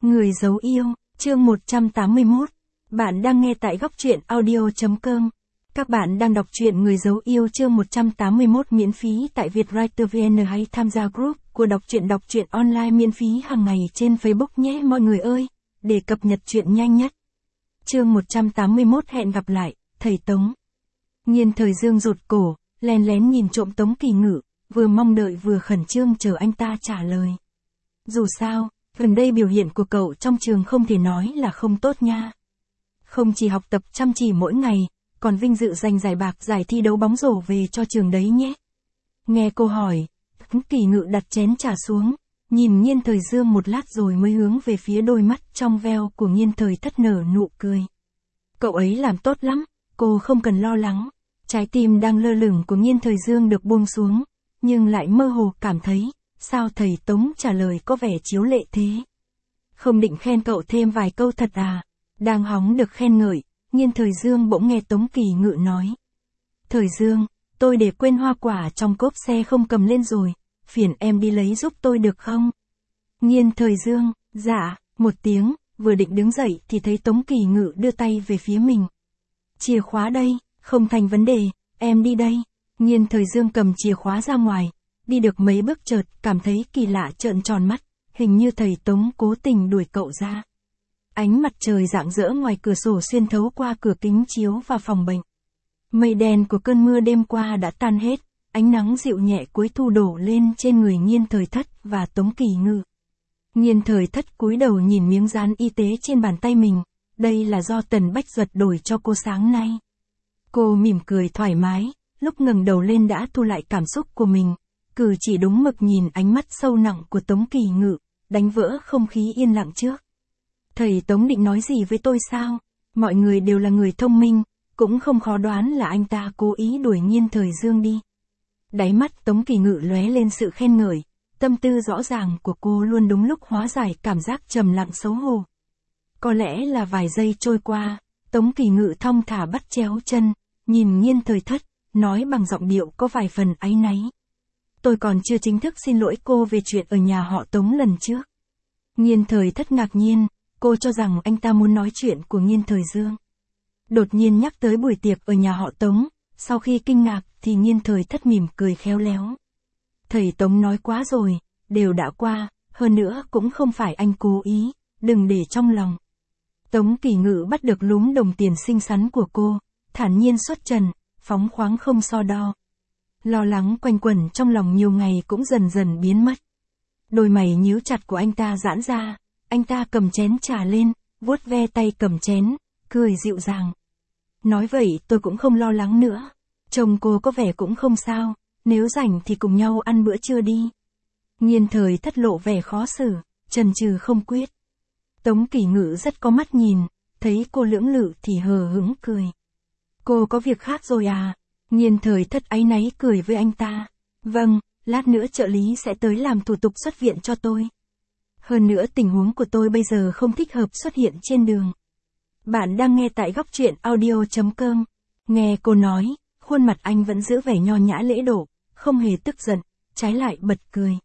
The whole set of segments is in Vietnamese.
Người giấu yêu, chương 181. Bạn đang nghe tại góc truyện audio.com. Các bạn đang đọc truyện Người giấu yêu chương 181 miễn phí tại Vietwriter VN hay tham gia group của đọc truyện online miễn phí hàng ngày trên Facebook nhé mọi người ơi, để cập nhật truyện nhanh nhất. Chương 181 hẹn gặp lại, thầy Tống. Nhiên Thời Dương rụt cổ, lén lén nhìn trộm Tống Kỳ Ngự, vừa mong đợi vừa khẩn trương chờ anh ta trả lời. Dù sao, gần đây biểu hiện của cậu trong trường không thể nói là không tốt nha. Không chỉ học tập chăm chỉ mỗi ngày, còn vinh dự giành giải bạc giải thi đấu bóng rổ về cho trường đấy nhé. Nghe cô hỏi, Tống Kỳ Ngự đặt chén trà xuống, nhìn Nhiên Thời Dương một lát rồi mới hướng về phía đôi mắt trong veo của Nhiên Thời Thất nở nụ cười. Cậu ấy làm tốt lắm, cô không cần lo lắng. Trái tim đang lơ lửng của Nhiên Thời Dương được buông xuống, nhưng lại mơ hồ cảm thấy, sao thầy Tống trả lời có vẻ chiếu lệ thế. Không định khen cậu thêm vài câu thật à? Đang hóng được khen ngợi, Nhiên Thời Dương bỗng nghe Tống Kỳ Ngự nói. Thời Dương, tôi để quên hoa quả trong cốp xe không cầm lên rồi, phiền em đi lấy giúp tôi được không? Nhiên Thời Dương, dạ, một tiếng, vừa định đứng dậy thì thấy Tống Kỳ Ngự đưa tay về phía mình. Chìa khóa đây, không thành vấn đề, em đi đây. Nhiên Thời Dương cầm chìa khóa ra ngoài, đi được mấy bước chợt cảm thấy kỳ lạ trợn tròn mắt, hình như thầy Tống cố tình đuổi cậu ra. Ánh mặt trời rạng rỡ ngoài cửa sổ xuyên thấu qua cửa kính chiếu vào phòng bệnh. Mây đen của cơn mưa đêm qua đã tan hết, ánh nắng dịu nhẹ cuối thu đổ lên trên người Nhiên Thời Thất và Tống Kỳ Ngự. Nhiên Thời Thất cúi đầu nhìn miếng dán y tế trên bàn tay mình, đây là do Tần Bách Duật đổi cho cô sáng nay. Cô mỉm cười thoải mái, lúc ngẩng đầu lên đã thu lại cảm xúc của mình, cử chỉ đúng mực nhìn ánh mắt sâu nặng của Tống Kỳ Ngự, đánh vỡ không khí yên lặng trước. Thầy Tống định nói gì với tôi sao? Mọi người đều là người thông minh, cũng không khó đoán là anh ta cố ý đuổi Nhiên Thời Dương đi. Đáy mắt Tống Kỳ Ngự lóe lên sự khen ngợi, tâm tư rõ ràng của cô luôn đúng lúc hóa giải cảm giác trầm lặng xấu hổ. Có lẽ là vài giây trôi qua, Tống Kỳ Ngự thong thả bắt chéo chân, nhìn Nhiên Thời Thất, nói bằng giọng điệu có vài phần áy náy. Tôi còn chưa chính thức xin lỗi cô về chuyện ở nhà họ Tống lần trước. Nhiên Thời Thất ngạc nhiên, cô cho rằng anh ta muốn nói chuyện của Nhiên Thời Dương. Đột nhiên nhắc tới buổi tiệc ở nhà họ Tống, sau khi kinh ngạc thì Nhiên Thời Thất mỉm cười khéo léo. Thầy Tống nói quá rồi, đều đã qua, hơn nữa cũng không phải anh cố ý, đừng để trong lòng. Tống Kỳ Ngự bắt được lúm đồng tiền xinh xắn của cô, thản nhiên xuất trần, phóng khoáng không so đo. Lo lắng quanh quẩn trong lòng nhiều ngày cũng dần dần biến mất. Đôi mày nhíu chặt của anh ta giãn ra, anh ta cầm chén trà lên, vuốt ve tay cầm chén, cười dịu dàng. Nói vậy tôi cũng không lo lắng nữa, chồng cô có vẻ cũng không sao, nếu rảnh thì cùng nhau ăn bữa trưa đi. Nhiên Thời Thất lộ vẻ khó xử, chần chừ không quyết. Tống Kỳ Ngự rất có mắt nhìn, thấy cô lưỡng lự thì hờ hững cười. Cô có việc khác rồi à? Nhiên Thời Thất áy náy cười với anh ta. Vâng, lát nữa trợ lý sẽ tới làm thủ tục xuất viện cho tôi. Hơn nữa tình huống của tôi bây giờ không thích hợp xuất hiện trên đường. Bạn đang nghe tại góc truyện audio.com. Nghe cô nói, khuôn mặt anh vẫn giữ vẻ nho nhã lễ độ, không hề tức giận, trái lại bật cười.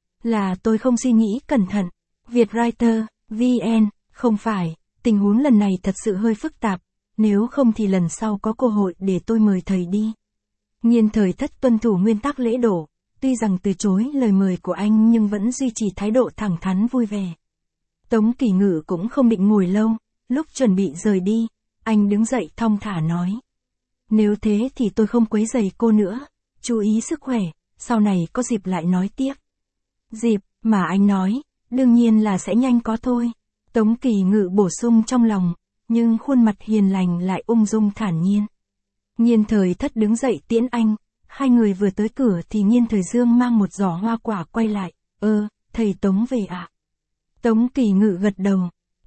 Là tôi không suy nghĩ cẩn thận. Vietwriter, VN, không phải, tình huống lần này thật sự hơi phức tạp, nếu không thì lần sau có cơ hội để tôi mời thầy đi. Nhiên Thời Thất tuân thủ nguyên tắc lễ độ, tuy rằng từ chối lời mời của anh nhưng vẫn duy trì thái độ thẳng thắn vui vẻ. Tống Kỳ Ngự cũng không định ngồi lâu, lúc chuẩn bị rời đi, anh đứng dậy thong thả nói. Nếu thế thì tôi không quấy rầy cô nữa, chú ý sức khỏe, sau này có dịp lại nói tiếp. Dịp, mà anh nói, đương nhiên là sẽ nhanh có thôi. Tống Kỳ Ngự bổ sung trong lòng, nhưng khuôn mặt hiền lành lại ung dung thản nhiên. Nhiên Thời Thất đứng dậy tiễn anh, hai người vừa tới cửa thì Nhiên Thời Dương mang một giỏ hoa quả quay lại. Thầy Tống về ạ? Tống Kỳ Ngự gật đầu.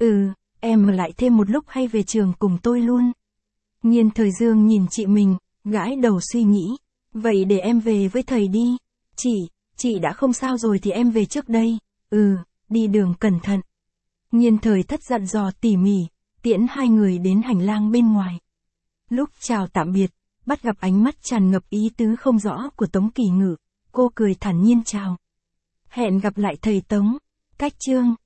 Em ở lại thêm một lúc hay về trường cùng tôi luôn? Nhiên Thời Dương nhìn chị mình, gãi đầu suy nghĩ. Vậy để em về với thầy đi. Chị đã không sao rồi thì em về trước đây. Đi đường cẩn thận. Nhiên Thời Thất dặn dò tỉ mỉ, tiễn hai người đến hành lang bên ngoài. Lúc chào tạm biệt, bắt gặp ánh mắt tràn ngập ý tứ không rõ của Tống Kỳ Ngự, cô cười thản nhiên chào. Hẹn gặp lại thầy Tống. Cách chương